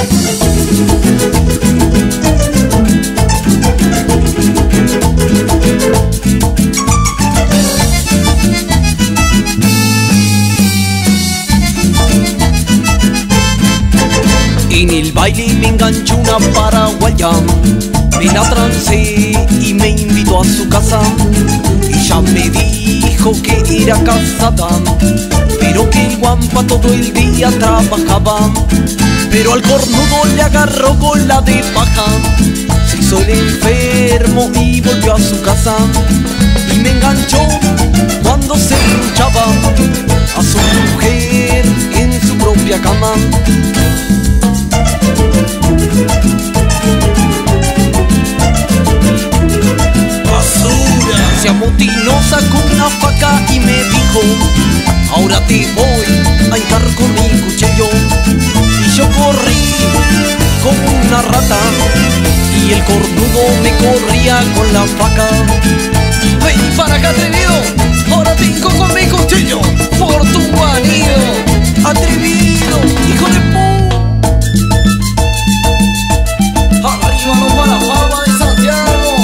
En el baile me enganchó una paraguaya, me la trancé y me invitó a su casa. Ella me dijo que era casada, pero que el guampa todo el día trabajaba. Pero al cornudo le agarró con la de paja, se hizo el enfermo y volvió a su casa. Y me enganchó cuando se luchaba a su mujer en su propia cama. ¡Basura! Se amotinó, sacó una faca y me dijo: ahora te voy a hincar con mi cuchillo. Y yo corrí como una rata y el cornudo me corría con la faca. ¡Ven para acá, atrevido! ¡Ahora te hinco con mi cuchillo! ¡Por tu guanido! ¡Atrevido! ¡Hijo de pu! ¡Arriba nos va la fama de Santiago!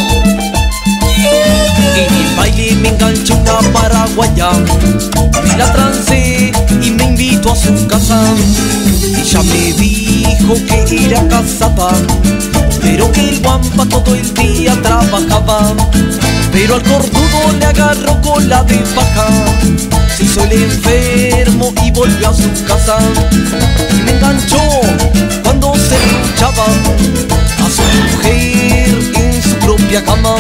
En el baile me enganchó una paraguaya, me la trancé y me invitó a su casa. Ella me dijo que era casada, pero que el guampa todo el día trabajaba. Pero al cornudo le agarró con la de paja, se hizo el enfermo y volvió a su casa. Y me enganchó cuando se luchaba a su mujer en su propia cama.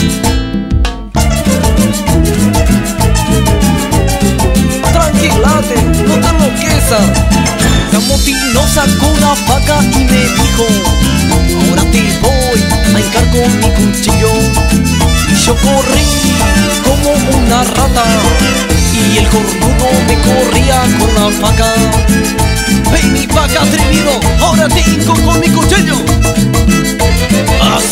Tranquilate, no te enloquezas. Se amotinó, sacó una faca y me dijo: ahora te voy a hincar con mi cuchillo. Y yo corrí como una rata y el cornudo me corría con la faca. ¡Ven mi faca, atrevido! ¡Ahora te hinco con mi cuchillo!